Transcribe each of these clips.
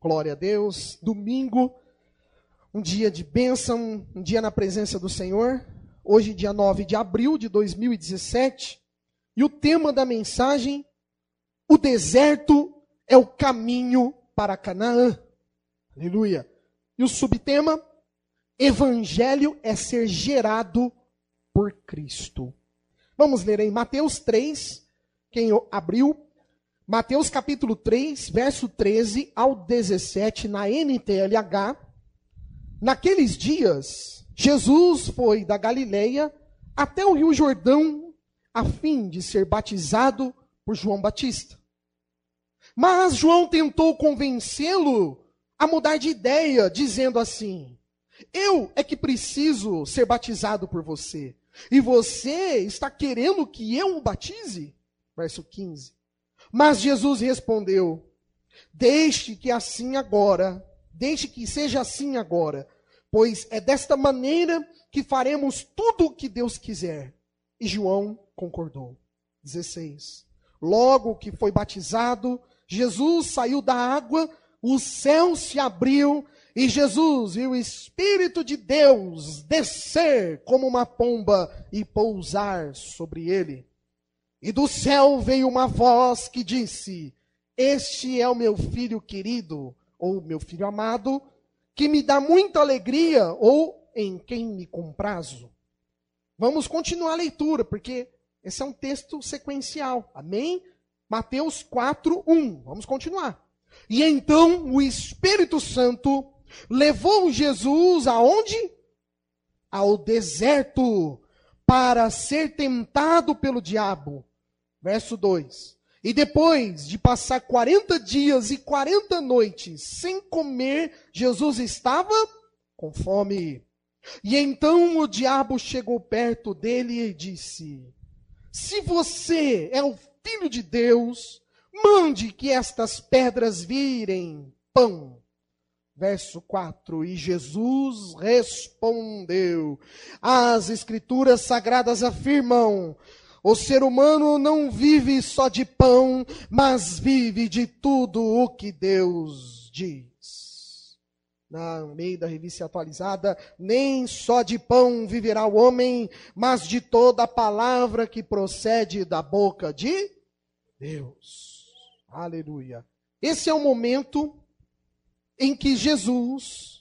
Glória a Deus. Domingo, um dia de bênção, um dia na presença do Senhor. Hoje, dia 9 de abril de 2017. E o tema da mensagem, o deserto é o caminho para Canaã. Aleluia. E o subtema, Evangelho é ser gerado por Cristo. Vamos ler aí Mateus 3, quem abriu. Mateus capítulo 3, verso 13 ao 17, na NTLH. Naqueles dias, Jesus foi da Galileia até o Rio Jordão, a fim de ser batizado por João Batista. Mas João tentou convencê-lo a mudar de ideia, dizendo assim: eu é que preciso ser batizado por você, e você está querendo que eu o batize? Verso 15. Mas Jesus respondeu: deixe que seja assim agora, pois é desta maneira que faremos tudo o que Deus quiser. E João concordou. 16. Logo que foi batizado, Jesus saiu da água, o céu se abriu, e Jesus viu o Espírito de Deus descer como uma pomba e pousar sobre ele. E do céu veio uma voz que disse: este é o meu filho querido, ou meu filho amado, que me dá muita alegria, ou em quem me comprazo. Vamos continuar a leitura, porque esse é um texto sequencial. Amém? Mateus 4, 1. Vamos continuar. E então o Espírito Santo levou Jesus aonde? Ao deserto, para ser tentado pelo diabo. Verso 2. E depois de passar 40 dias e 40 noites sem comer, Jesus estava com fome. E então o diabo chegou perto dele e disse: se você é o Filho de Deus, mande que estas pedras virem pão. Verso 4, e Jesus respondeu: as Escrituras Sagradas afirmam, o ser humano não vive só de pão, mas vive de tudo o que Deus diz. Na Almeida Revista Atualizada, nem só de pão viverá o homem, mas de toda a palavra que procede da boca de Deus. Aleluia. Esse é o momento em que Jesus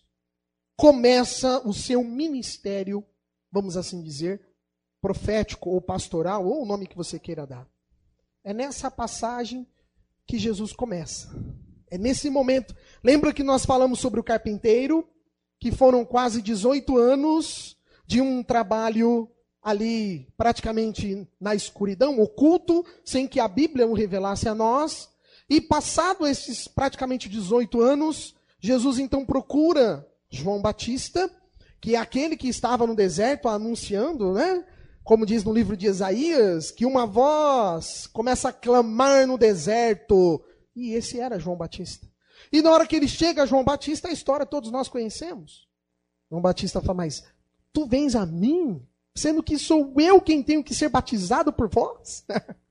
começa o seu ministério, vamos assim dizer, profético ou pastoral, ou o nome que você queira dar. É nessa passagem que Jesus começa. É nesse momento. Lembra que nós falamos sobre o carpinteiro, que foram quase 18 anos de um trabalho ali praticamente na escuridão, oculto, sem que a Bíblia o revelasse a nós. E passado esses praticamente 18 anos, Jesus então procura João Batista, que é aquele que estava no deserto anunciando, né? Como diz no livro de Isaías, que uma voz começa a clamar no deserto. E esse era João Batista. E na hora que ele chega a João Batista, a história todos nós conhecemos. João Batista fala: mas tu vens a mim, sendo que sou eu quem tenho que ser batizado por vós?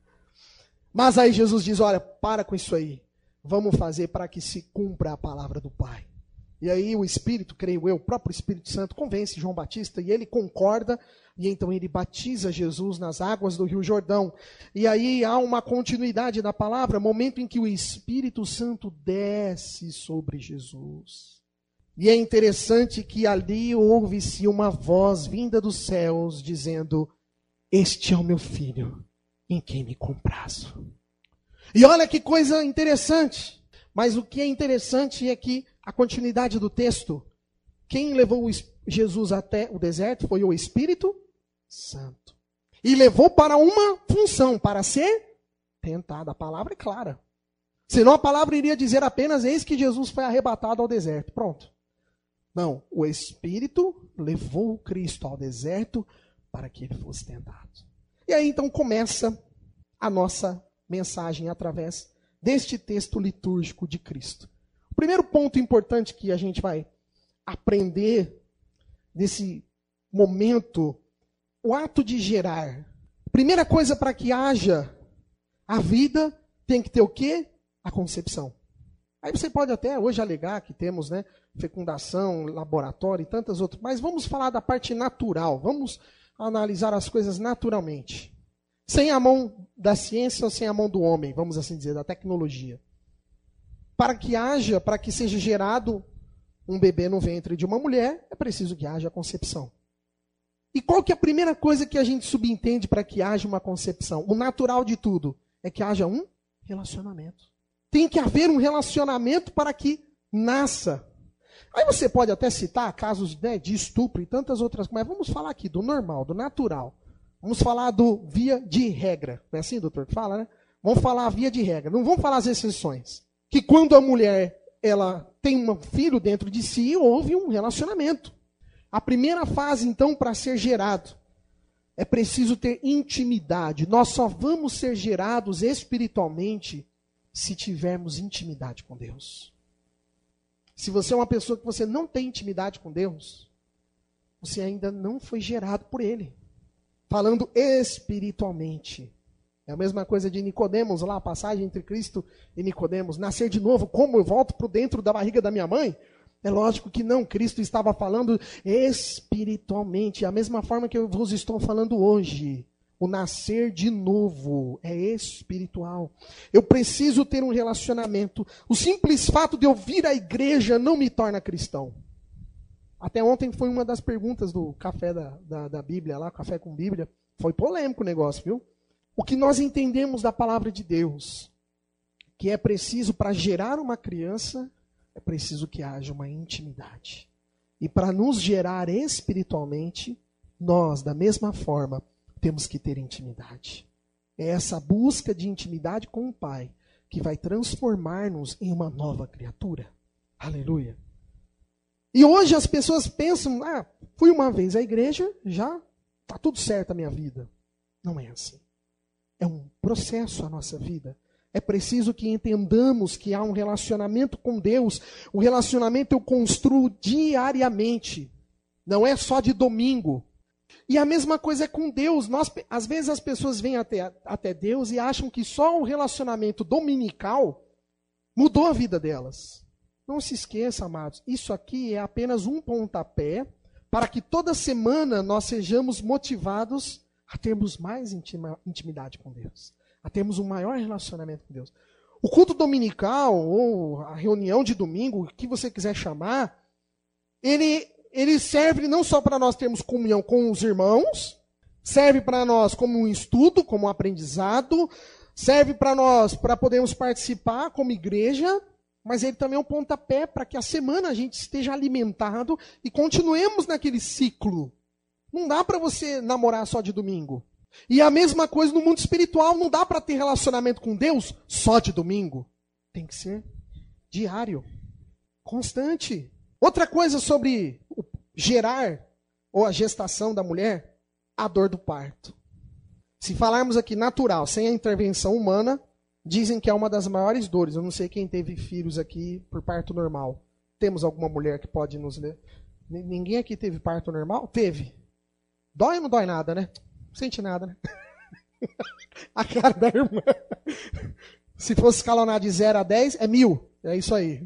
Mas aí Jesus diz: olha, para com isso aí. Vamos fazer para que se cumpra a palavra do Pai. E aí o Espírito, creio eu, o próprio Espírito Santo convence João Batista e ele concorda. E então ele batiza Jesus nas águas do Rio Jordão. E aí há uma continuidade da palavra, momento em que o Espírito Santo desce sobre Jesus. E é interessante que ali ouve-se uma voz vinda dos céus dizendo: este é o meu filho, em quem me comprazo. E olha que coisa interessante. Mas o que é interessante é que a continuidade do texto, quem levou Jesus até o deserto foi o Espírito Santo. E levou para uma função, para ser tentado. A palavra é clara. Senão a palavra iria dizer apenas: eis que Jesus foi arrebatado ao deserto. Pronto. Não, o Espírito levou Cristo ao deserto para que ele fosse tentado. E aí então começa a nossa mensagem através deste texto litúrgico de Cristo. O primeiro ponto importante que a gente vai aprender nesse momento, o ato de gerar. Primeira coisa, para que haja a vida, tem que ter o quê? A concepção. Aí você pode até hoje alegar que temos, né, fecundação, laboratório e tantas outras, mas vamos falar da parte natural, vamos analisar as coisas naturalmente. Sem a mão da ciência ou sem a mão do homem, vamos assim dizer, da tecnologia. Para que seja gerado um bebê no ventre de uma mulher, é preciso que haja concepção. E qual que é a primeira coisa que a gente subentende para que haja uma concepção? O natural de tudo é que haja um relacionamento. Tem que haver um relacionamento para que nasça. Aí você pode até citar casos, né, de estupro e tantas outras coisas, mas vamos falar aqui do normal, do natural. Vamos falar do via de regra. Não é assim, doutor, que fala, né? Vamos falar a via de regra. Não vamos falar as exceções. Que quando a mulher ela tem um filho dentro de si, houve um relacionamento. A primeira fase, então, para ser gerado, é preciso ter intimidade. Nós só vamos ser gerados espiritualmente se tivermos intimidade com Deus. Se você é uma pessoa que você não tem intimidade com Deus, você ainda não foi gerado por Ele. Falando espiritualmente. É a mesma coisa de Nicodemos, lá a passagem entre Cristo e Nicodemos. Nascer de novo, como eu volto para dentro da barriga da minha mãe? É lógico que não, Cristo estava falando espiritualmente, a mesma forma que eu vos estou falando hoje. O nascer de novo é espiritual. Eu preciso ter um relacionamento. O simples fato de eu vir à igreja não me torna cristão. Até ontem foi uma das perguntas do café da Bíblia, lá, café com Bíblia. Foi polêmico o negócio, viu? O que nós entendemos da palavra de Deus, que é preciso para gerar uma criança, é preciso que haja uma intimidade. E para nos gerar espiritualmente, nós, da mesma forma, temos que ter intimidade. É essa busca de intimidade com o Pai que vai transformar-nos em uma nova criatura. Aleluia. E hoje as pessoas pensam, fui uma vez à igreja, já está tudo certo a minha vida. Não é assim. É um processo a nossa vida. É preciso que entendamos que há um relacionamento com Deus. O relacionamento eu construo diariamente. Não é só de domingo. E a mesma coisa é com Deus. Às vezes as pessoas vêm até Deus e acham que só o relacionamento dominical mudou a vida delas. Não se esqueça, amados, isso aqui é apenas um pontapé para que toda semana nós sejamos motivados a termos mais intimidade com Deus, a termos um maior relacionamento com Deus. O culto dominical, ou a reunião de domingo, o que você quiser chamar, ele serve não só para nós termos comunhão com os irmãos, serve para nós como um estudo, como um aprendizado, serve para nós para podermos participar como igreja, mas ele também é um pontapé para que a semana a gente esteja alimentado e continuemos naquele ciclo. Não dá para você namorar só de domingo. E a mesma coisa no mundo espiritual, não dá para ter relacionamento com Deus só de domingo. Tem que ser diário, constante. Outra coisa sobre o gerar ou a gestação da mulher, a dor do parto. Se falarmos aqui natural, sem a intervenção humana, dizem que é uma das maiores dores. Eu não sei quem teve filhos aqui por parto normal. Temos alguma mulher que pode nos ler? Ninguém aqui teve parto normal? Teve. Dói ou não dói nada, né? Não sente nada, né? A cara da irmã. Se fosse escalonar de 0 a 10, é 1.000. É isso aí.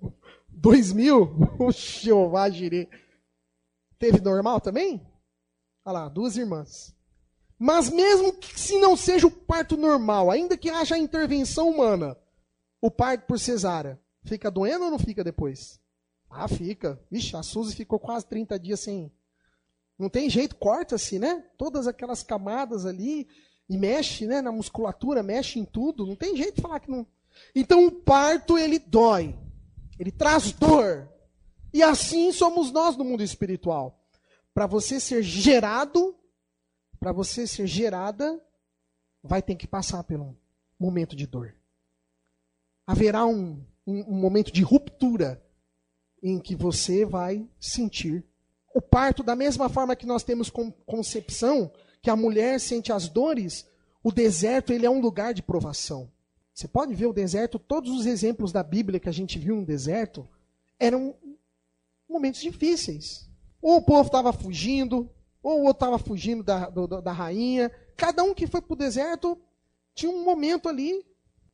2.000? O Jeová Jirê. Teve normal também? Olha lá, 2 irmãs. Mas mesmo que se não seja o parto normal, ainda que haja a intervenção humana, o parto por cesárea, fica doendo ou não fica depois? Ah, fica. Vixe, a Suzy ficou quase 30 dias sem... Não tem jeito, corta-se, né? Todas aquelas camadas ali, e mexe, né, na musculatura, mexe em tudo. Não tem jeito de falar que não... Então o parto, ele dói. Ele traz dor. E assim somos nós no mundo espiritual. Para você ser gerado... Para você ser gerada, vai ter que passar por um momento de dor. Haverá um momento de ruptura em que você vai sentir o parto. Da mesma forma que nós temos concepção, que a mulher sente as dores, o deserto ele é um lugar de provação. Você pode ver o deserto, todos os exemplos da Bíblia que a gente viu no deserto, eram momentos difíceis. Ou o povo estava fugindo, ou o outro estava fugindo da rainha. Cada um que foi para o deserto tinha um momento ali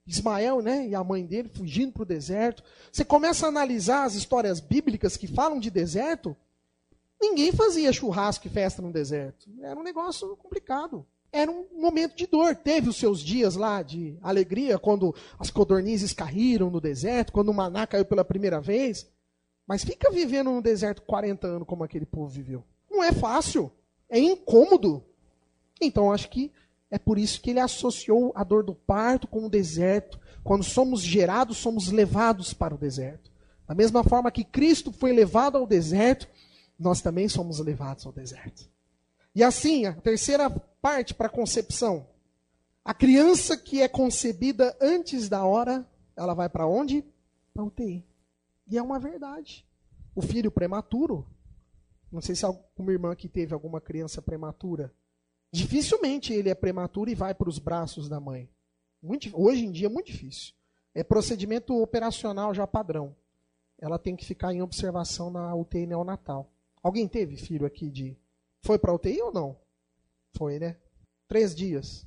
Ismael, né, e a mãe dele fugindo para o deserto. Você começa a analisar as histórias bíblicas que falam de deserto, ninguém fazia churrasco e festa no deserto. Era um negócio complicado. Era um momento de dor. Teve os seus dias lá de alegria, quando as codornizes caíram no deserto, quando o maná caiu pela primeira vez. Mas fica vivendo no deserto 40 anos como aquele povo viveu. Não é fácil. É incômodo. Então, acho que é por isso que ele associou a dor do parto com o deserto. Quando somos gerados, somos levados para o deserto. Da mesma forma que Cristo foi levado ao deserto, nós também somos levados ao deserto. E assim, a terceira parte para a concepção. A criança que é concebida antes da hora, ela vai para onde? Para a UTI. E é uma verdade. O filho prematuro, não sei se alguma irmã aqui teve alguma criança prematura, dificilmente ele é prematuro e vai para os braços da mãe. Hoje em dia é muito difícil. É procedimento operacional já padrão. Ela tem que ficar em observação na UTI neonatal. Alguém teve filho aqui Foi para a UTI ou não? Foi, né? 3 dias.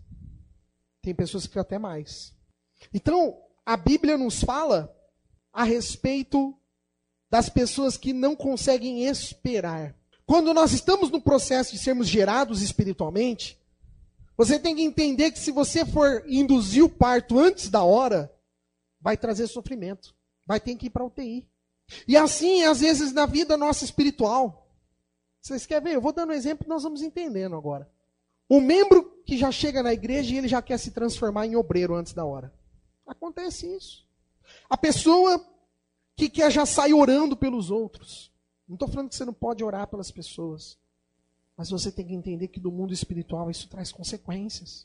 Tem pessoas que ficam até mais. Então, a Bíblia nos fala a respeito das pessoas que não conseguem esperar. Quando nós estamos no processo de sermos gerados espiritualmente, você tem que entender que se você for induzir o parto antes da hora, vai trazer sofrimento. Vai ter que ir para a UTI. E assim, às vezes, na vida nossa espiritual. Vocês querem ver? Eu vou dando um exemplo e nós vamos entendendo agora. O membro que já chega na igreja e ele já quer se transformar em obreiro antes da hora. Acontece isso. A pessoa que quer já sair orando pelos outros. Não estou falando que você não pode orar pelas pessoas. Mas você tem que entender que do mundo espiritual isso traz consequências.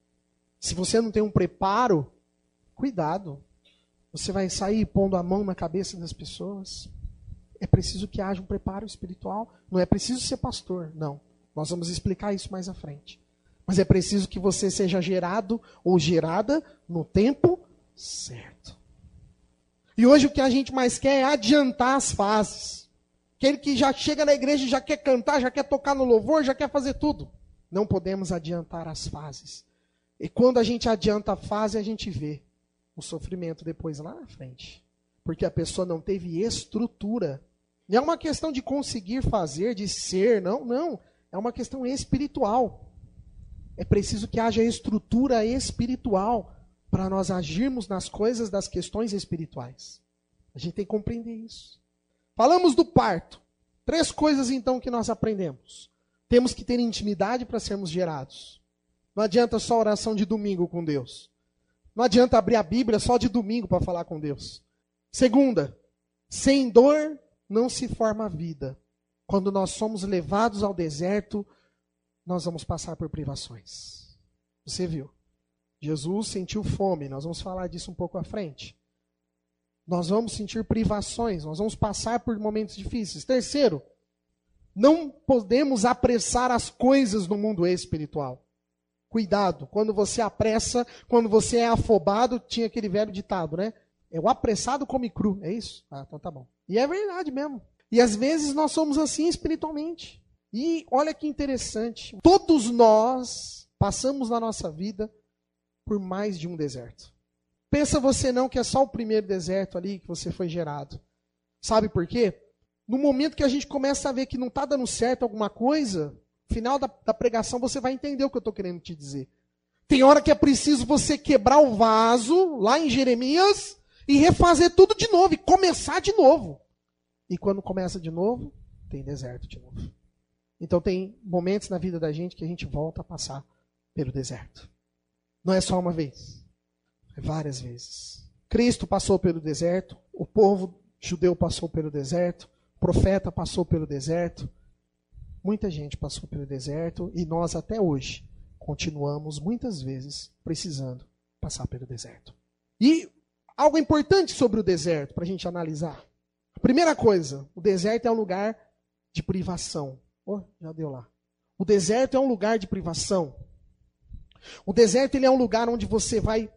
Se você não tem um preparo, cuidado. Você vai sair pondo a mão na cabeça das pessoas. É preciso que haja um preparo espiritual. Não é preciso ser pastor, não. Nós vamos explicar isso mais à frente. Mas é preciso que você seja gerado ou gerada no tempo certo. E hoje o que a gente mais quer é adiantar as fases. Aquele que já chega na igreja e já quer cantar, já quer tocar no louvor, já quer fazer tudo. Não podemos adiantar as fases. E quando a gente adianta a fase, a gente vê o sofrimento depois lá na frente. Porque a pessoa não teve estrutura. Não é uma questão de conseguir fazer, de ser, não. É uma questão espiritual. É preciso que haja estrutura espiritual para nós agirmos nas coisas das questões espirituais. A gente tem que compreender isso. Falamos do parto. 3 coisas então que nós aprendemos. Temos que ter intimidade para sermos gerados. Não adianta só oração de domingo com Deus. Não adianta abrir a Bíblia só de domingo para falar com Deus. Segunda, sem dor não se forma vida. Quando nós somos levados ao deserto, nós vamos passar por privações. Você viu? Jesus sentiu fome, nós vamos falar disso um pouco à frente. Nós vamos sentir privações, nós vamos passar por momentos difíceis. Terceiro, não podemos apressar as coisas no mundo espiritual. Cuidado, quando você apressa, quando você é afobado, tinha aquele velho ditado, né? É o apressado come cru, é isso? Ah, então tá bom. E é verdade mesmo. E às vezes nós somos assim espiritualmente. E olha que interessante, todos nós passamos na nossa vida por mais de um deserto. Pensa você não que é só o primeiro deserto ali que você foi gerado. Sabe por quê? No momento que a gente começa a ver que não está dando certo alguma coisa, no final da pregação você vai entender o que eu estou querendo te dizer. Tem hora que é preciso você quebrar o vaso, lá em Jeremias, e refazer tudo de novo, e começar de novo. E quando começa de novo, tem deserto de novo. Então tem momentos na vida da gente que a gente volta a passar pelo deserto. Não é só uma vez, é várias vezes. Cristo passou pelo deserto, o povo judeu passou pelo deserto, o profeta passou pelo deserto. Muita gente passou pelo deserto e nós até hoje continuamos muitas vezes precisando passar pelo deserto. E algo importante sobre o deserto para a gente analisar. A primeira coisa, o deserto é um lugar de privação. Oh, já deu lá. O deserto é um lugar de privação. O deserto ele é um lugar onde você vai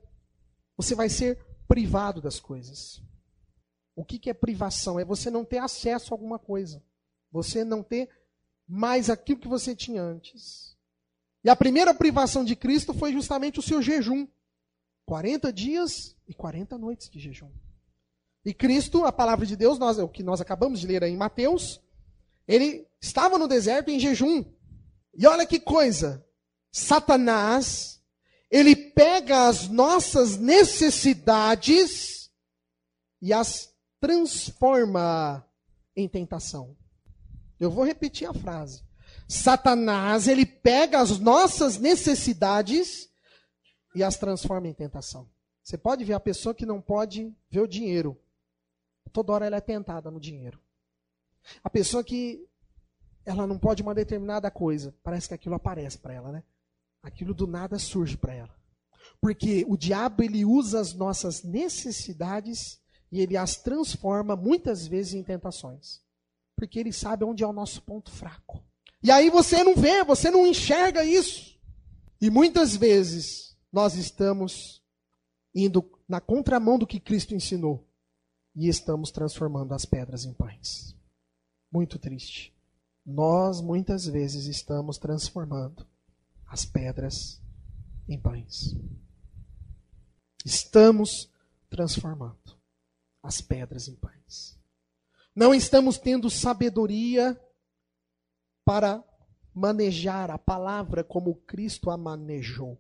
ser privado das coisas. O que é privação? É você não ter acesso a alguma coisa. Você não ter mais aquilo que você tinha antes. E a primeira privação de Cristo foi justamente o seu jejum. 40 dias e 40 noites de jejum. E Cristo, a palavra de Deus, o que nós acabamos de ler aí em Mateus, ele estava no deserto em jejum. E olha que coisa, Satanás, ele pega as nossas necessidades e as transforma em tentação. Eu vou repetir a frase. Satanás, ele pega as nossas necessidades e as transforma em tentação. Você pode ver a pessoa que não pode ver o dinheiro. Toda hora ela é tentada no dinheiro. A pessoa que ela não pode uma determinada coisa, parece que aquilo aparece para ela, né? Aquilo do nada surge para ela. Porque o diabo, ele usa as nossas necessidades e ele as transforma muitas vezes em tentações. Porque ele sabe onde é o nosso ponto fraco. E aí você não vê, você não enxerga isso. E muitas vezes nós estamos indo na contramão do que Cristo ensinou. E estamos transformando as pedras em pães. Muito triste. Nós muitas vezes estamos transformando as pedras em pães. Estamos transformando as pedras em pães. Não estamos tendo sabedoria para manejar a palavra como Cristo a manejou.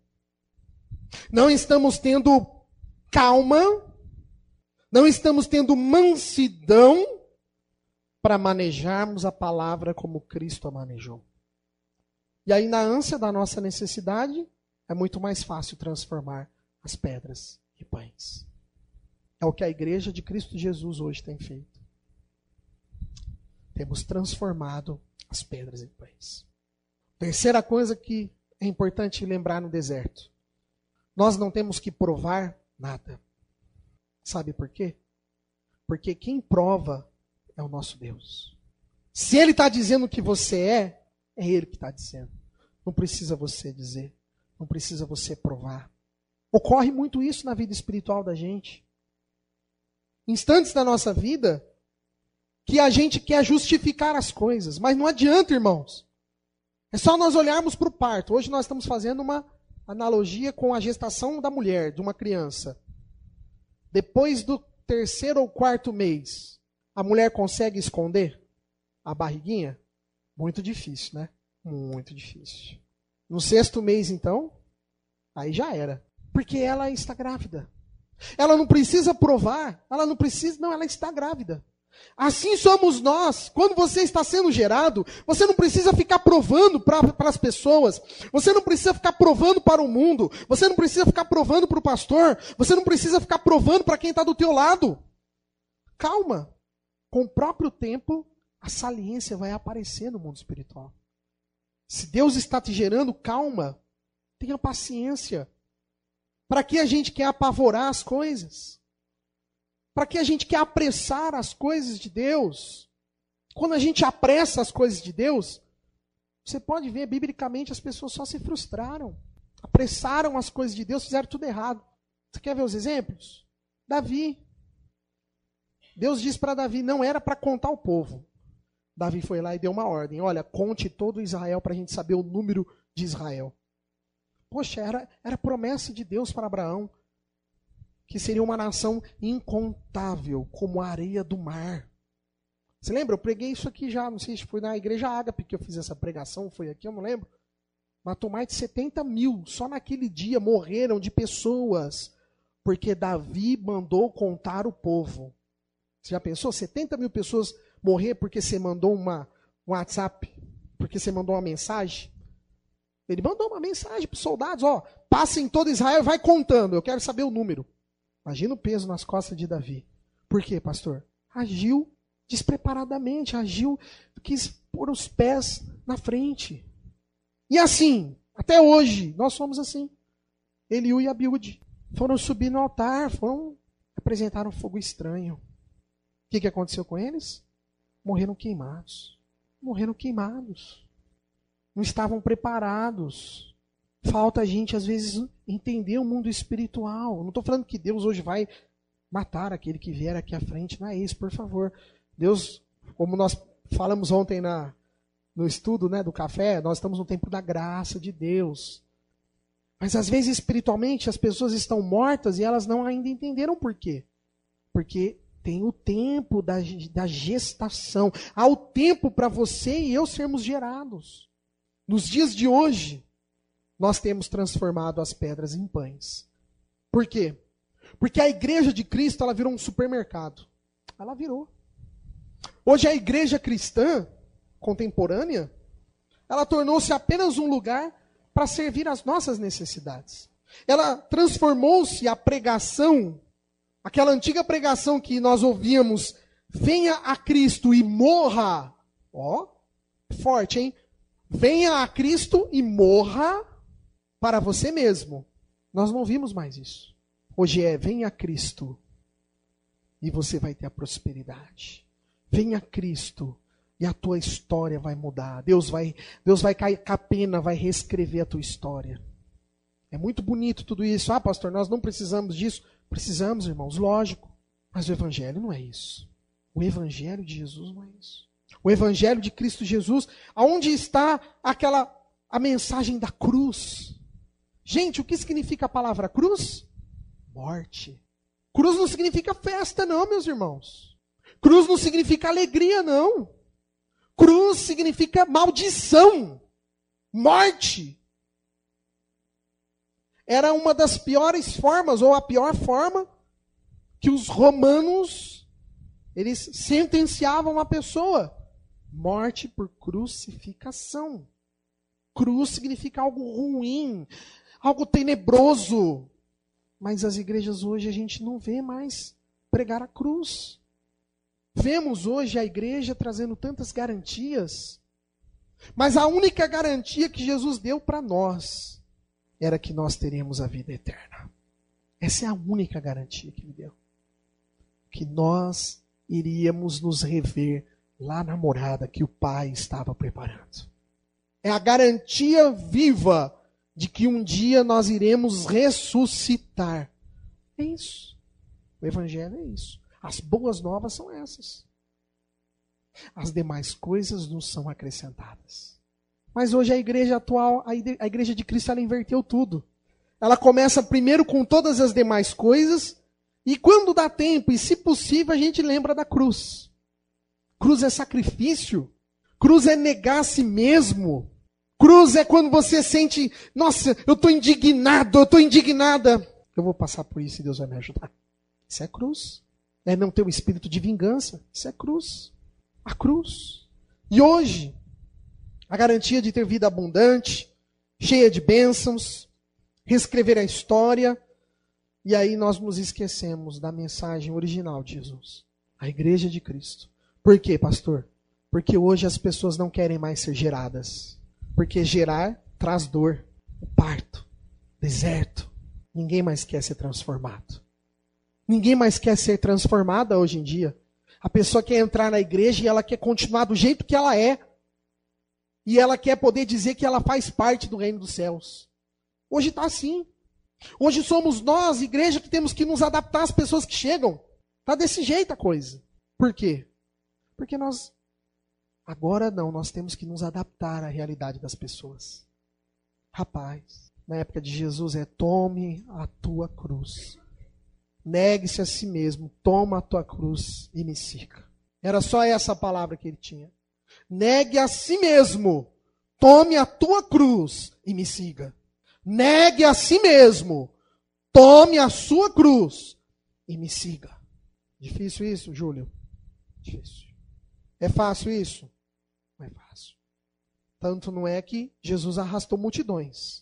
Não estamos tendo calma, não estamos tendo mansidão para manejarmos a palavra como Cristo a manejou. E aí, na ânsia da nossa necessidade, é muito mais fácil transformar as pedras em pães. É o que a igreja de Cristo Jesus hoje tem feito. Temos transformado as pedras em pães. Terceira coisa que é importante lembrar no deserto. Nós não temos que provar nada. Sabe por quê? Porque quem prova é o nosso Deus. Se Ele está dizendo que você é Ele que está dizendo. Não precisa você dizer. Não precisa você provar. Ocorre muito isso na vida espiritual da gente. Instantes da nossa vida que a gente quer justificar as coisas. Mas não adianta, irmãos. É só nós olharmos para o parto. Hoje nós estamos fazendo uma analogia com a gestação da mulher, de uma criança. Depois do 3º ou 4º mês, a mulher consegue esconder a barriguinha? Muito difícil, né? Muito difícil. No 6º mês, então, aí já era. Porque ela está grávida. Ela não precisa provar, ela está grávida. Assim somos nós. Quando você está sendo gerado, você não precisa ficar provando para as pessoas. Você não precisa ficar provando para o mundo. Você não precisa ficar provando para o pastor. Você não precisa ficar provando para quem está do teu lado. Calma. Com o próprio tempo, a saliência vai aparecer no mundo espiritual. Se Deus está te gerando, calma. Tenha paciência. Para que a gente quer apavorar as coisas? Para que a gente quer apressar as coisas de Deus? Quando a gente apressa as coisas de Deus, você pode ver, biblicamente, as pessoas só se frustraram. Apressaram as coisas de Deus, fizeram tudo errado. Você quer ver os exemplos? Davi. Deus disse para Davi, não era para contar o povo. Davi foi lá e deu uma ordem. Olha, conte todo Israel para a gente saber o número de Israel. Poxa, era promessa de Deus para Abraão. Que seria uma nação incontável, como a areia do mar. Você lembra? Eu preguei isso aqui já, não sei se foi na Igreja Ágape que eu fiz essa pregação, foi aqui, eu não lembro. Matou mais de 70 mil, só naquele dia morreram de pessoas, porque Davi mandou contar o povo. Você já pensou? 70 mil pessoas morrer porque você mandou um WhatsApp, porque você mandou uma mensagem? Ele mandou uma mensagem para os soldados, passem todo Israel e vai contando, eu quero saber o número. Imagina o peso nas costas de Davi. Por quê, pastor? Agiu despreparadamente, quis pôr os pés na frente. E assim, até hoje, nós somos assim. Eliú e Abiúde foram subir no altar, apresentaram um fogo estranho. O que aconteceu com eles? Morreram queimados. Morreram queimados. Não estavam preparados. Falta a gente, às vezes, entender o mundo espiritual. Não estou falando que Deus hoje vai matar aquele que vier aqui à frente. Não é isso, por favor. Deus, como nós falamos ontem no estudo, né, do café, nós estamos no tempo da graça de Deus. Mas às vezes espiritualmente as pessoas estão mortas e elas não ainda entenderam por quê. Porque tem o tempo da gestação. Há o tempo para você e eu sermos gerados. Nos dias de hoje, nós temos transformado as pedras em pães. Por quê? Porque a igreja de Cristo, ela virou um supermercado. Ela virou. Hoje a igreja cristã contemporânea, ela tornou-se apenas um lugar para servir às nossas necessidades. Ela transformou-se a pregação, aquela antiga pregação que nós ouvíamos, venha a Cristo e morra. Ó, forte, hein? Venha a Cristo e morra para você mesmo. Nós não vimos mais isso. Hoje é, venha a Cristo e você vai ter a prosperidade. Venha a Cristo e a tua história vai mudar. Deus vai cair com a pena, vai reescrever a tua história. É muito bonito tudo isso. Ah, pastor, nós não precisamos disso. Precisamos, irmãos, lógico. Mas o Evangelho não é isso. O Evangelho de Jesus não é isso. O Evangelho de Cristo Jesus, aonde está a mensagem da cruz? Gente, o que significa a palavra cruz? Morte. Cruz não significa festa, não, meus irmãos. Cruz não significa alegria, não. Cruz significa maldição. Morte. Era uma das piores formas, ou a pior forma, que os romanos, eles sentenciavam a pessoa. Morte por crucificação. Cruz significa algo ruim, algo tenebroso. Mas as igrejas hoje a gente não vê mais pregar a cruz. Vemos hoje a igreja trazendo tantas garantias. Mas a única garantia que Jesus deu para nós era que nós teríamos a vida eterna. Essa é a única garantia que ele deu. Que nós iríamos nos rever lá na morada que o Pai estava preparando. É a garantia viva de que um dia nós iremos ressuscitar. É isso. O Evangelho é isso. As boas novas são essas. As demais coisas nos são acrescentadas. Mas hoje a igreja atual, a igreja de Cristo, ela inverteu tudo. Ela começa primeiro com todas as demais coisas, e quando dá tempo, e se possível, a gente lembra da cruz. Cruz é sacrifício. Cruz é negar a si mesmo. Cruz é quando você sente, nossa, eu estou indignado, eu estou indignada. Eu vou passar por isso e Deus vai me ajudar. Isso é cruz. É não ter um espírito de vingança. Isso é cruz. A cruz. E hoje, a garantia de ter vida abundante, cheia de bênçãos, reescrever a história, e aí nós nos esquecemos da mensagem original de Jesus. A igreja de Cristo. Por quê, pastor? Porque hoje as pessoas não querem mais ser geradas. Porque gerar traz dor, o parto, deserto. Ninguém mais quer ser transformado. Ninguém mais quer ser transformada hoje em dia. A pessoa quer entrar na igreja e ela quer continuar do jeito que ela é. E ela quer poder dizer que ela faz parte do reino dos céus. Hoje está assim. Hoje somos nós, igreja, que temos que nos adaptar às pessoas que chegam. Está desse jeito a coisa. Por quê? Porque nós, agora não, nós temos que nos adaptar à realidade das pessoas. Rapaz, na época de Jesus tome a tua cruz. Negue-se a si mesmo, toma a tua cruz e me siga. Era só essa palavra que ele tinha. Negue a si mesmo, tome a tua cruz e me siga. Negue a si mesmo, tome a sua cruz e me siga. Difícil isso, Júlio? Difícil. É fácil isso? Não é fácil. Tanto não é que Jesus arrastou multidões.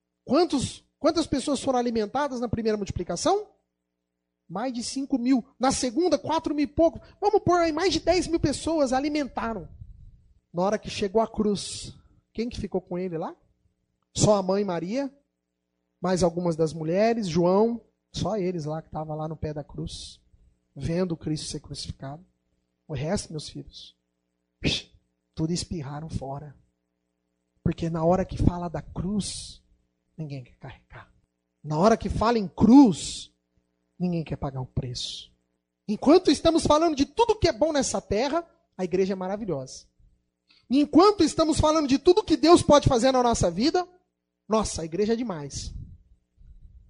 Quantas pessoas foram alimentadas na primeira multiplicação? Mais de 5.000. Na segunda, 4.000 e pouco. Vamos pôr aí, mais de 10.000 pessoas alimentaram. Na hora que chegou a cruz, quem que ficou com ele lá? Só a mãe Maria, mais algumas das mulheres, João, só eles lá que estavam lá no pé da cruz, vendo o Cristo ser crucificado. O resto, meus filhos, tudo espirraram fora. Porque na hora que fala da cruz, ninguém quer carregar. Na hora que fala em cruz, ninguém quer pagar o preço. Enquanto estamos falando de tudo que é bom nessa terra, a igreja é maravilhosa. Enquanto estamos falando de tudo que Deus pode fazer na nossa vida, nossa, a igreja é demais.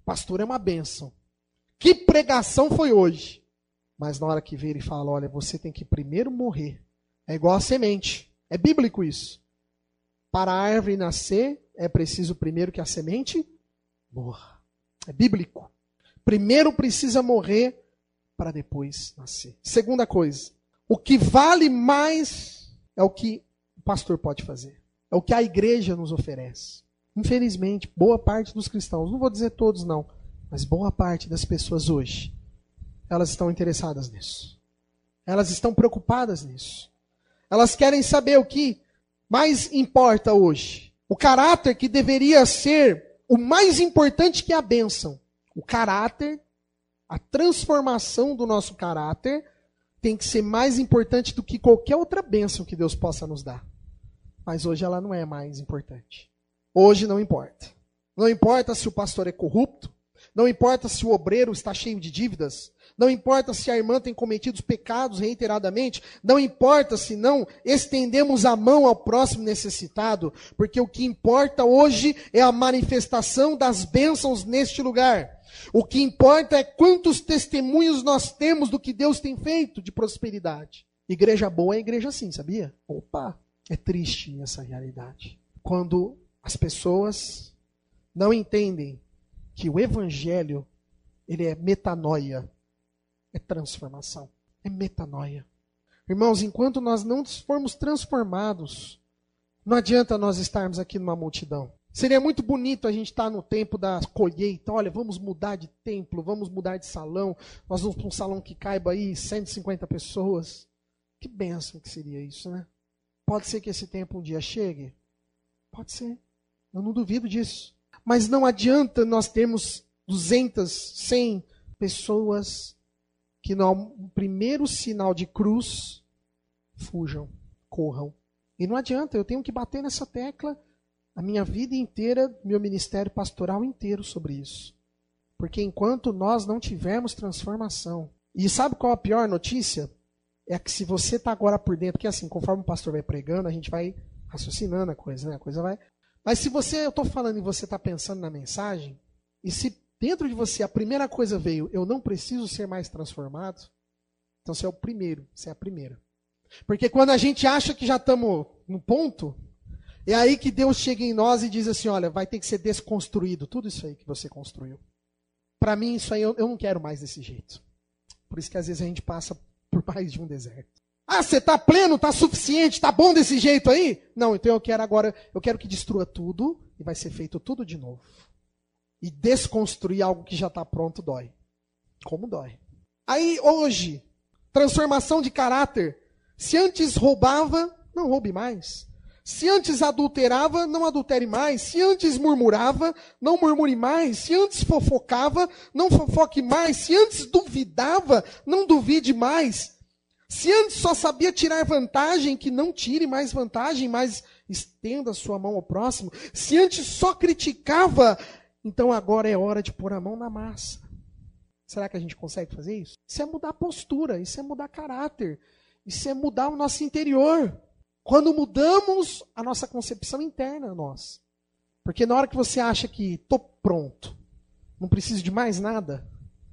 Pastor é uma bênção. Que pregação foi hoje? Mas na hora que vê ele fala, olha, você tem que primeiro morrer. É igual a semente. É bíblico isso. Para a árvore nascer, é preciso primeiro que a semente morra. É bíblico. Primeiro precisa morrer para depois nascer. Segunda coisa, o que vale mais é o que o pastor pode fazer. É o que a igreja nos oferece. Infelizmente, boa parte dos cristãos, não vou dizer todos não, mas boa parte das pessoas hoje, elas estão interessadas nisso. Elas estão preocupadas nisso. Elas querem saber o que mais importa hoje. O caráter que deveria ser o mais importante que a bênção. O caráter, a transformação do nosso caráter tem que ser mais importante do que qualquer outra bênção que Deus possa nos dar. Mas hoje ela não é mais importante. Hoje não importa. Não importa se o pastor é corrupto, não importa se o obreiro está cheio de dívidas, não importa se a irmã tem cometido pecados reiteradamente, não importa se não estendemos a mão ao próximo necessitado, porque o que importa hoje é a manifestação das bênçãos neste lugar. O que importa é quantos testemunhos nós temos do que Deus tem feito de prosperidade. Igreja boa é igreja assim, sabia? Opa, é triste essa realidade. Quando as pessoas não entendem que o evangelho, ele é metanoia, é transformação, é metanoia. Irmãos, enquanto nós não formos transformados, não adianta nós estarmos aqui numa multidão. Seria muito bonito a gente estar no tempo da colheita. Olha, vamos mudar de templo, vamos mudar de salão. Nós vamos para um salão que caiba aí 150 pessoas. Que bênção que seria isso, né? Pode ser que esse tempo um dia chegue? Pode ser. Eu não duvido disso. Mas não adianta nós termos 200, 100 pessoas que no primeiro sinal de cruz fujam, corram. E não adianta, eu tenho que bater nessa tecla a minha vida inteira, meu ministério pastoral inteiro sobre isso. Porque enquanto nós não tivermos transformação, e sabe qual a pior notícia? É que se você está agora por dentro, porque assim, conforme o pastor vai pregando, a gente vai raciocinando a coisa, né? A coisa vai... Mas se eu estou falando e você está pensando na mensagem, e se dentro de você a primeira coisa veio, eu não preciso ser mais transformado, então você é o primeiro, você é a primeira. Porque quando a gente acha que já estamos no ponto, é aí que Deus chega em nós e diz assim, olha, vai ter que ser desconstruído tudo isso aí que você construiu. Para mim, isso aí eu não quero mais desse jeito. Por isso que às vezes a gente passa por mais de um deserto. Ah, você está pleno, está suficiente, está bom desse jeito aí? Não, então eu quero que destrua tudo e vai ser feito tudo de novo. E desconstruir algo que já está pronto dói. Como dói? Aí hoje, transformação de caráter. Se antes roubava, não roube mais. Se antes adulterava, não adultere mais. Se antes murmurava, não murmure mais. Se antes fofocava, não fofoque mais. Se antes duvidava, não duvide mais. Se antes só sabia tirar vantagem, que não tire mais vantagem, mas estenda a sua mão ao próximo. Se antes só criticava, então agora é hora de pôr a mão na massa. Será que a gente consegue fazer isso? Isso é mudar a postura, isso é mudar caráter, isso é mudar o nosso interior. Quando mudamos a nossa concepção interna, nós. Porque na hora que você acha que estou pronto, não preciso de mais nada,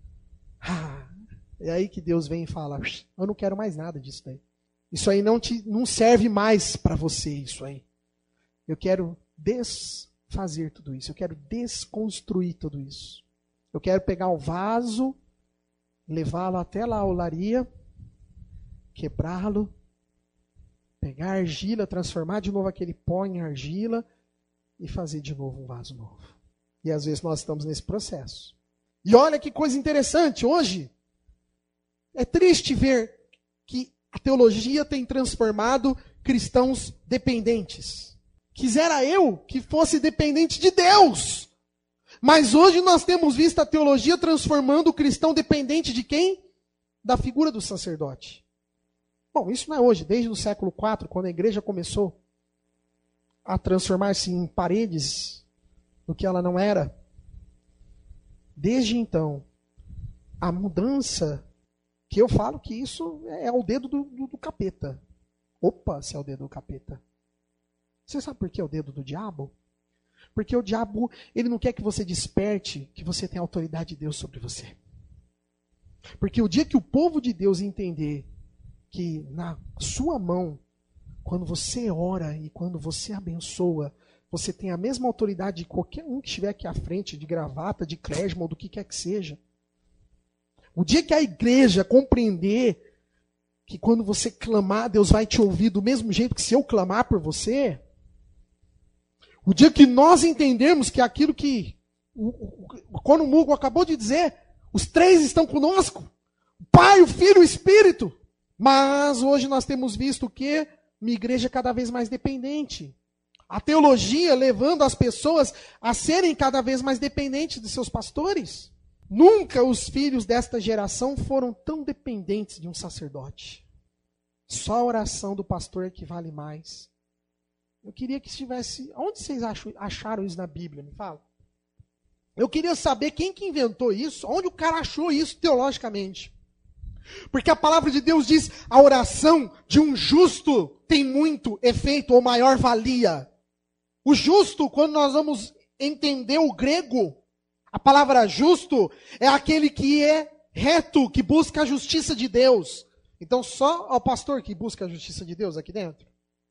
é aí que Deus vem e fala, eu não quero mais nada disso daí. Isso aí não serve mais para você, isso aí. Eu quero desfazer tudo isso, eu quero desconstruir tudo isso. Eu quero pegar o vaso, levá-lo até lá a olaria, quebrá-lo, pegar a argila, transformar de novo aquele pó em argila e fazer de novo um vaso novo. E às vezes nós estamos nesse processo. E olha que coisa interessante, hoje é triste ver que a teologia tem transformado cristãos dependentes. Quisera eu que fosse dependente de Deus. Mas hoje nós temos visto a teologia transformando o cristão dependente de quem? Da figura do sacerdote. Bom, isso não é hoje, desde o século IV, quando a igreja começou a transformar-se em paredes do que ela não era. Desde então, a mudança, que eu falo que isso é o dedo do capeta. Opa, se é o dedo do capeta. Você sabe por que é o dedo do diabo? Porque o diabo, ele não quer que você desperte, que você tenha autoridade de Deus sobre você. Porque o dia que o povo de Deus entender que na sua mão, quando você ora e quando você abençoa, você tem a mesma autoridade de qualquer um que estiver aqui à frente, de gravata, de clésima ou do que quer que seja. O dia que a igreja compreender que quando você clamar, Deus vai te ouvir do mesmo jeito que se eu clamar por você, o dia que nós entendermos que aquilo que o Cono Mugo acabou de dizer, os três estão conosco, o Pai, o Filho e o Espírito. Mas hoje nós temos visto o quê? Uma igreja cada vez mais dependente. A teologia levando as pessoas a serem cada vez mais dependentes de seus pastores. Nunca os filhos desta geração foram tão dependentes de um sacerdote. Só a oração do pastor é que vale mais. Eu queria que estivesse... Onde vocês acharam isso na Bíblia? Me fala. Eu queria saber quem que inventou isso, onde o cara achou isso teologicamente. Porque a palavra de Deus diz, a oração de um justo tem muito efeito ou maior valia. O justo, quando nós vamos entender o grego, a palavra justo é aquele que é reto, que busca a justiça de Deus. Então só o pastor que busca a justiça de Deus aqui dentro?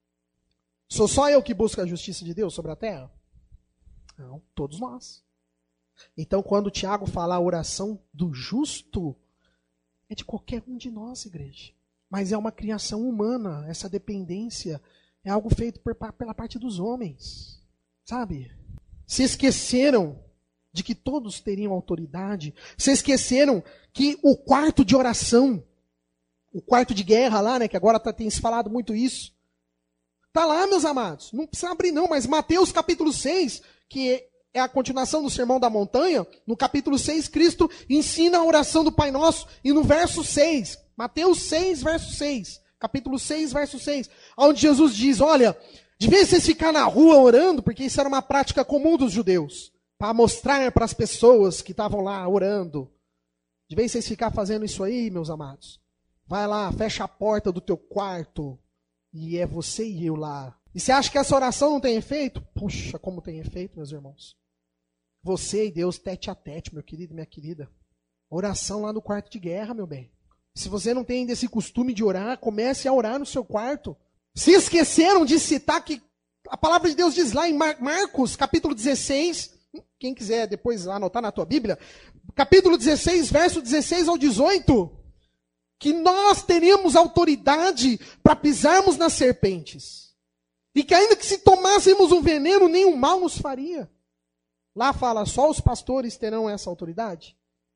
Sou só eu que busco a justiça de Deus sobre a terra? Não, todos nós. Então quando o Tiago fala a oração do justo, é de qualquer um de nós, igreja. Mas é uma criação humana, essa dependência é algo feito pela parte dos homens, sabe? Se esqueceram de que todos teriam autoridade. Se esqueceram que o quarto de oração, o quarto de guerra lá, né, que agora tem se falado muito isso, tá lá, meus amados. Não precisa abrir não, mas Mateus capítulo 6, que é a continuação do Sermão da Montanha, no capítulo 6, Cristo ensina a oração do Pai Nosso, e no verso 6, Mateus 6, verso 6, capítulo 6, verso 6, onde Jesus diz, olha, de vez vocês ficar na rua orando, porque isso era uma prática comum dos judeus, para mostrar para as pessoas que estavam lá orando, de vez vocês ficar fazendo isso aí, meus amados, vai lá, fecha a porta do teu quarto, e é você e eu lá. E você acha que essa oração não tem efeito? Puxa, como tem efeito, meus irmãos. Você e Deus tete a tete, meu querido e minha querida. Oração lá no quarto de guerra, meu bem. Se você não tem ainda esse costume de orar, comece a orar no seu quarto. Se esqueceram de citar que a palavra de Deus diz lá em Marcos, capítulo 16, quem quiser depois anotar na tua Bíblia, capítulo 16, verso 16 ao 18, que nós teríamos autoridade para pisarmos nas serpentes. E que ainda que se tomássemos um veneno, nenhum mal nos faria. Lá fala, só os pastores terão essa autoridade?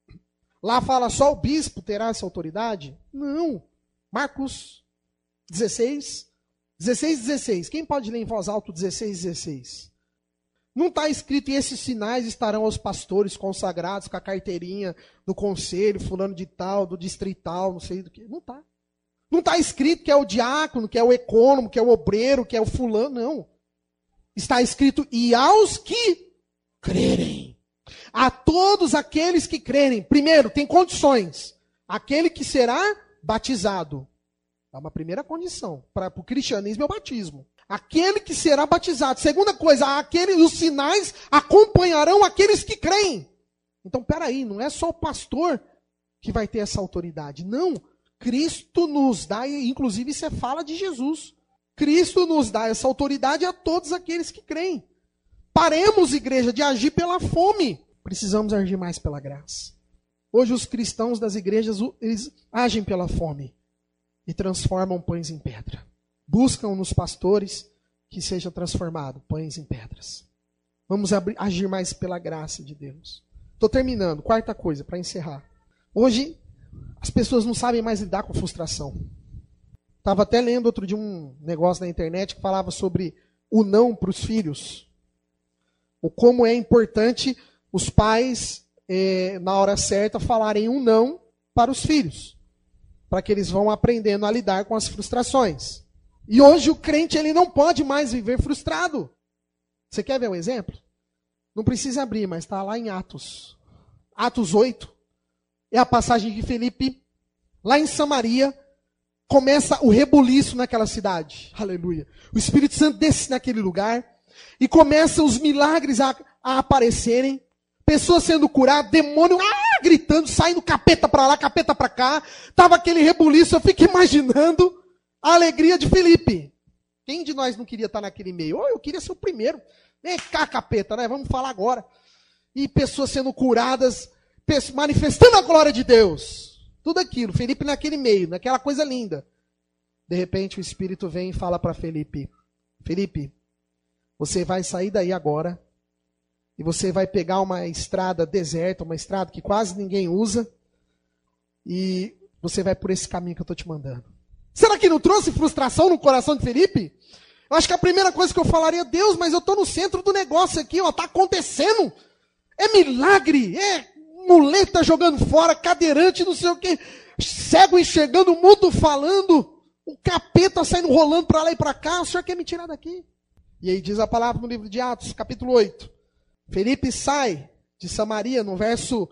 Lá fala, só o bispo terá essa autoridade? Não. Marcos 16, 16. Quem pode ler em voz alta 16. Não está escrito, e esses sinais estarão aos pastores consagrados com a carteirinha do conselho, fulano de tal, do distrital, não sei do que. Não está. Não está escrito que é o diácono, que é o ecônomo, que é o obreiro, que é o fulano, não. Está escrito, e aos que crerem. A todos aqueles que crerem. Primeiro, tem condições. Aquele que será batizado. É uma primeira condição. Para o cristianismo é o batismo. Aquele que será batizado. Segunda coisa, os sinais acompanharão aqueles que creem. Então, peraí, não é só o pastor que vai ter essa autoridade. Não. Cristo nos dá, e inclusive isso é fala de Jesus. Cristo nos dá essa autoridade a todos aqueles que creem. Paremos, igreja, de agir pela fome. Precisamos agir mais pela graça. Hoje os cristãos das igrejas, eles agem pela fome e transformam pães em pedra. Buscam nos pastores que seja transformado pães em pedras. Vamos agir mais pela graça de Deus. Estou terminando. Quarta coisa, para encerrar. Hoje, as pessoas não sabem mais lidar com frustração. Estava até lendo outro dia um negócio na internet que falava sobre o não para os filhos. O como é importante os pais, na hora certa, falarem um não para os filhos. Para que eles vão aprendendo a lidar com as frustrações. E hoje o crente ele não pode mais viver frustrado. Você quer ver um exemplo? Não precisa abrir, mas está lá em Atos. Atos 8. É a passagem de Filipe, lá em Samaria, começa o rebuliço naquela cidade. Aleluia. O Espírito Santo desce naquele lugar. E começam os milagres a aparecerem. Pessoas sendo curadas, demônio gritando, saindo capeta para lá, capeta para cá. Tava aquele rebuliço, eu fico imaginando a alegria de Felipe. Quem de nós não queria estar naquele meio? Eu queria ser o primeiro. Vem cá, capeta, né? Vamos falar agora. E pessoas sendo curadas, manifestando a glória de Deus. Tudo aquilo, Felipe naquele meio, naquela coisa linda. De repente o Espírito vem e fala para Felipe: Felipe, você vai sair daí agora e você vai pegar uma estrada deserta, uma estrada que quase ninguém usa, e você vai por esse caminho que eu estou te mandando. Será que não trouxe frustração no coração de Felipe? Eu acho que a primeira coisa que eu falaria: Deus, mas eu estou no centro do negócio aqui, está acontecendo. É milagre, é muleta jogando fora, cadeirante, não sei o quê, cego enxergando, mudo falando, o capeta saindo rolando para lá e para cá. O senhor quer me tirar daqui? E aí diz a palavra no livro de Atos, capítulo 8. Felipe sai de Samaria, no verso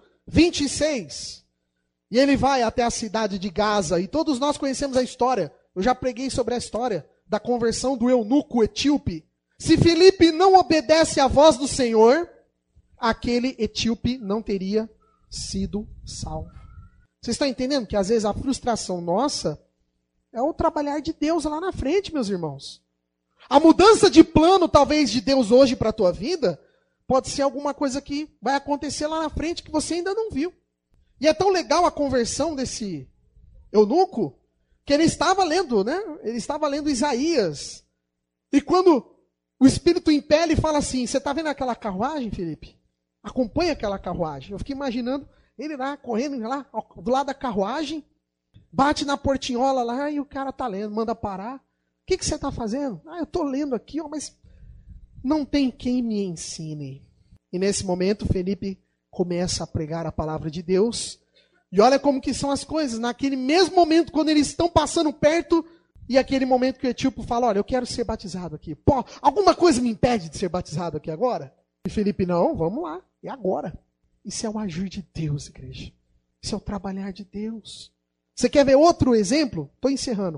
26. E ele vai até a cidade de Gaza. E todos nós conhecemos a história. Eu já preguei sobre a história da conversão do eunuco etíope. Se Felipe não obedece à voz do Senhor, aquele etíope não teria sido salvo. Vocês estão entendendo que às vezes a frustração nossa é o trabalhar de Deus lá na frente, meus irmãos. A mudança de plano, talvez, de Deus hoje para a tua vida, pode ser alguma coisa que vai acontecer lá na frente que você ainda não viu. E é tão legal a conversão desse eunuco, que ele estava lendo, né? Ele estava lendo Isaías. E quando o Espírito impele e fala assim: você está vendo aquela carruagem, Felipe? Acompanha aquela carruagem. Eu fiquei imaginando ele lá, correndo lá, do lado da carruagem, bate na portinhola lá e o cara está lendo, manda parar. O que você está fazendo? Eu estou lendo aqui, mas não tem quem me ensine. E nesse momento, Felipe começa a pregar a palavra de Deus. E olha como que são as coisas. Naquele mesmo momento, quando eles estão passando perto, e aquele momento que o etíope fala: olha, eu quero ser batizado aqui. Pô, alguma coisa me impede de ser batizado aqui agora? E Felipe: não, vamos lá, é agora. Isso é o agir de Deus, igreja. Isso é o trabalhar de Deus. Você quer ver outro exemplo? Estou encerrando.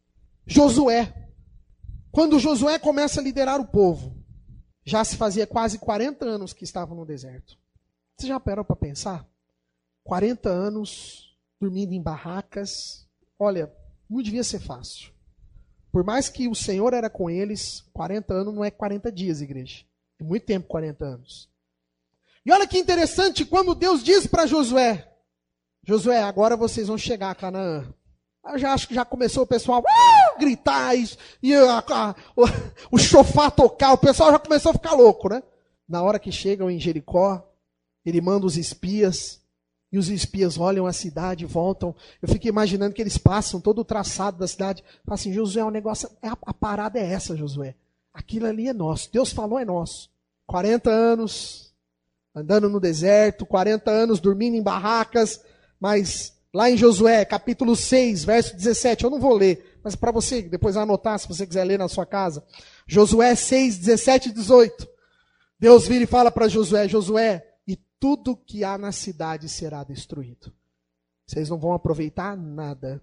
Josué. Quando Josué começa a liderar o povo, já se fazia quase 40 anos que estavam no deserto. Você já parou para pensar? 40 anos dormindo em barracas. Olha, não devia ser fácil. Por mais que o Senhor era com eles, 40 anos não é 40 dias, igreja. É muito tempo, 40 anos. E olha que interessante, quando Deus diz para Josué: Josué, agora vocês vão chegar a Canaã. Eu já acho que já começou o pessoal gritar o chofar tocar. O pessoal já começou a ficar louco, né? Na hora que chegam em Jericó, ele manda os espias. E os espias olham a cidade e voltam. Eu fico imaginando que eles passam todo o traçado da cidade. Falam assim: Josué, o negócio, a parada é essa, Josué. Aquilo ali é nosso. Deus falou, é nosso. 40 anos andando no deserto, 40 anos dormindo em barracas, mas lá em Josué, capítulo 6, verso 17, eu não vou ler, mas para você depois anotar, se você quiser ler na sua casa. Josué 6, 17 e 18. Deus vira e fala para Josué: Josué, e tudo que há na cidade será destruído. Vocês não vão aproveitar nada.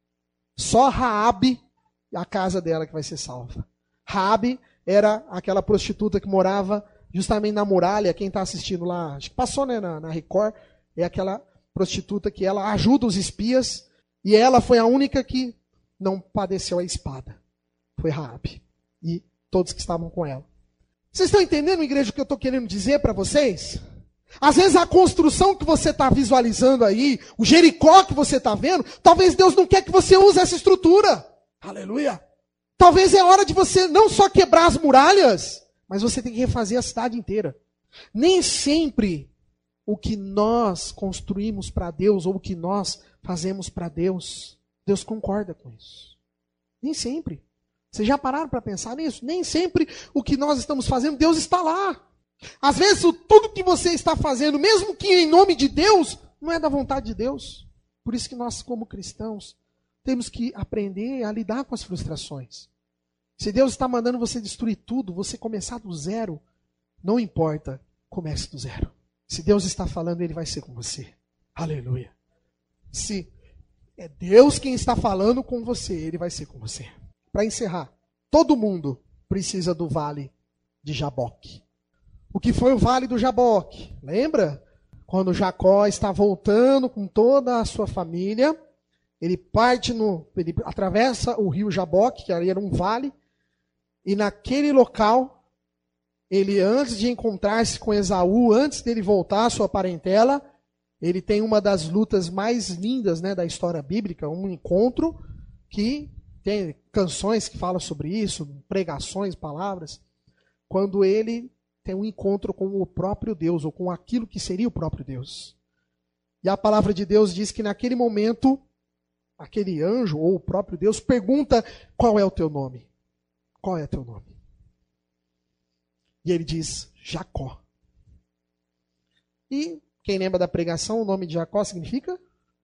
Só Raabe, a casa dela, que vai ser salva. Raabe era aquela prostituta que morava justamente na muralha. Quem está assistindo lá, acho que passou, né, na Record, é aquela prostituta que ela ajuda os espias, e ela foi a única que não padeceu a espada. Foi Raabe e todos que estavam com ela. Vocês estão entendendo, igreja, o que eu estou querendo dizer para vocês? Às vezes a construção que você está visualizando aí, o Jericó que você está vendo, talvez Deus não quer que você use essa estrutura. Aleluia! Talvez é hora de você não só quebrar as muralhas, mas você tem que refazer a cidade inteira. Nem sempre o que nós construímos para Deus, ou o que nós fazemos para Deus, Deus concorda com isso. Nem sempre. Vocês já pararam para pensar nisso? Nem sempre o que nós estamos fazendo, Deus está lá. Às vezes tudo que você está fazendo, mesmo que em nome de Deus, não é da vontade de Deus. Por isso que nós, como cristãos, temos que aprender a lidar com as frustrações. Se Deus está mandando você destruir tudo, você começar do zero, não importa, comece do zero. Se Deus está falando, Ele vai ser com você. Aleluia. Se é Deus quem está falando com você, Ele vai ser com você. Para encerrar, todo mundo precisa do vale de Jaboque. O que foi o Vale do Jaboque? Lembra? Quando Jacó está voltando com toda a sua família, ele atravessa o rio Jaboque, que ali era um vale, e naquele local, ele, antes de encontrar-se com Esaú, antes dele voltar à sua parentela, ele tem uma das lutas mais lindas, né, da história bíblica, um encontro que tem canções que falam sobre isso, pregações, palavras, quando ele tem um encontro com o próprio Deus, ou com aquilo que seria o próprio Deus. E a palavra de Deus diz que naquele momento, aquele anjo, ou o próprio Deus, pergunta: qual é o teu nome? Qual é o teu nome? E ele diz: Jacó. E quem lembra da pregação, o nome de Jacó significa?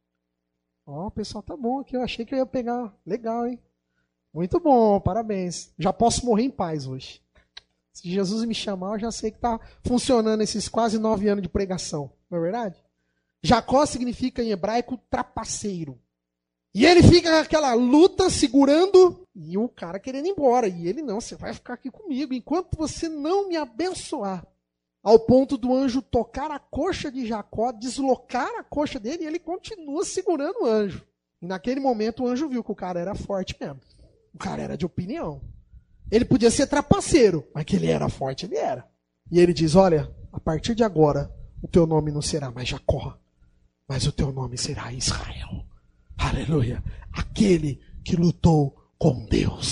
O pessoal tá bom aqui, eu achei que eu ia pegar. Legal, hein? Muito bom, parabéns. Já posso morrer em paz hoje. Se Jesus me chamar, eu já sei que está funcionando esses quase 9 anos de pregação. Não é verdade? Jacó significa em hebraico trapaceiro. E ele fica naquela luta segurando e o cara querendo ir embora. E ele: não, você vai ficar aqui comigo enquanto você não me abençoar. Ao ponto do anjo tocar a coxa de Jacó, deslocar a coxa dele, e ele continua segurando o anjo. E naquele momento o anjo viu que o cara era forte mesmo. O cara era de opinião. Ele podia ser trapaceiro, mas que ele era forte, ele era. E ele diz: olha, a partir de agora, o teu nome não será mais Jacó, mas o teu nome será Israel. Aleluia. Aquele que lutou com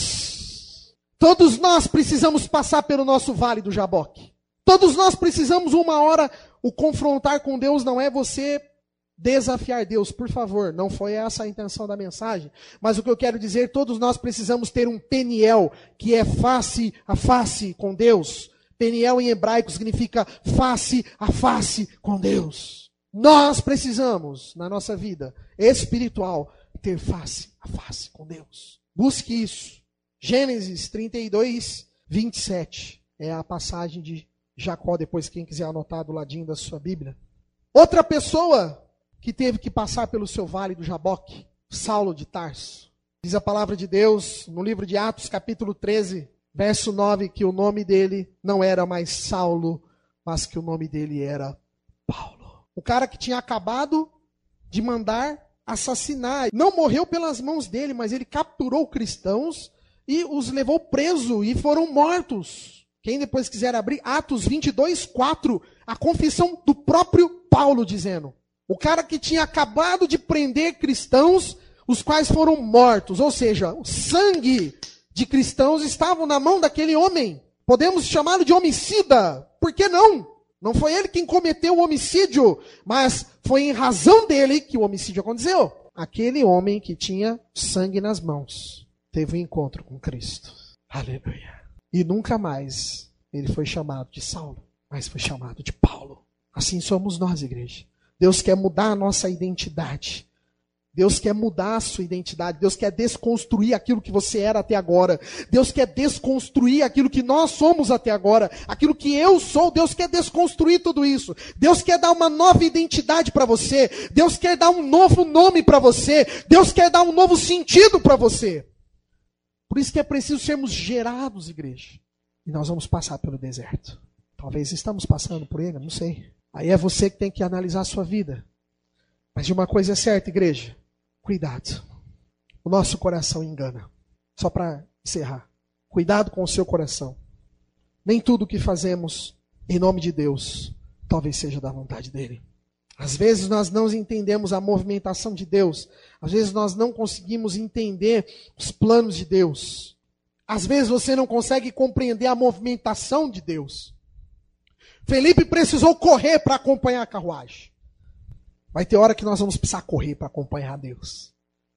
Deus. Todos nós precisamos passar pelo nosso vale do Jaboque. Todos nós precisamos uma hora. O confrontar com Deus não é você desafiar Deus, por favor. Não foi essa a intenção da mensagem. Mas o que eu quero dizer, todos nós precisamos ter um Peniel, que é face a face com Deus. Peniel em hebraico significa face a face com Deus. Nós precisamos, na nossa vida espiritual, ter face a face com Deus. Busque isso. Gênesis 32, 27. É a passagem de Jacó, depois quem quiser anotar do ladinho da sua Bíblia. Outra pessoa que teve que passar pelo seu vale do Jaboque, Saulo de Tarso. Diz a palavra de Deus no livro de Atos, capítulo 13, verso 9, que o nome dele não era mais Saulo, mas que o nome dele era Paulo. O cara que tinha acabado de mandar assassinar. Não morreu pelas mãos dele, mas ele capturou cristãos e os levou preso e foram mortos. Quem depois quiser abrir, Atos 22, 4, a confissão do próprio Paulo dizendo: o cara que tinha acabado de prender cristãos, os quais foram mortos. Ou seja, o sangue de cristãos estava na mão daquele homem. Podemos chamá-lo de homicida. Por que não? Não foi ele quem cometeu o homicídio, mas foi em razão dele que o homicídio aconteceu. Aquele homem que tinha sangue nas mãos teve um encontro com Cristo. Aleluia. E nunca mais ele foi chamado de Saulo, mas foi chamado de Paulo. Assim somos nós, igreja. Deus quer mudar a nossa identidade. Deus quer mudar a sua identidade. Deus quer desconstruir aquilo que você era até agora. Deus quer desconstruir aquilo que nós somos até agora. Aquilo que eu sou, Deus quer desconstruir tudo isso. Deus quer dar uma nova identidade para você. Deus quer dar um novo nome para você. Deus quer dar um novo sentido para você. Por isso que é preciso sermos gerados, igreja. E nós vamos passar pelo deserto. Talvez estamos passando por ele, não sei. Aí é você que tem que analisar a sua vida. Mas de uma coisa é certa, igreja. Cuidado. O nosso coração engana. Só para encerrar. Cuidado com o seu coração. Nem tudo o que fazemos em nome de Deus talvez seja da vontade dele. Às vezes nós não entendemos a movimentação de Deus. Às vezes nós não conseguimos entender os planos de Deus. Às vezes você não consegue compreender a movimentação de Deus. Felipe precisou correr para acompanhar a carruagem. Vai ter hora que nós vamos precisar correr para acompanhar Deus.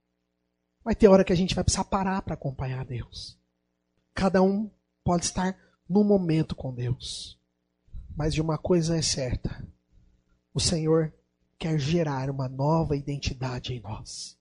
Vai ter hora que a gente vai precisar parar para acompanhar Deus. Cada um pode estar no momento com Deus. Mas de uma coisa é certa. O Senhor quer gerar uma nova identidade em nós.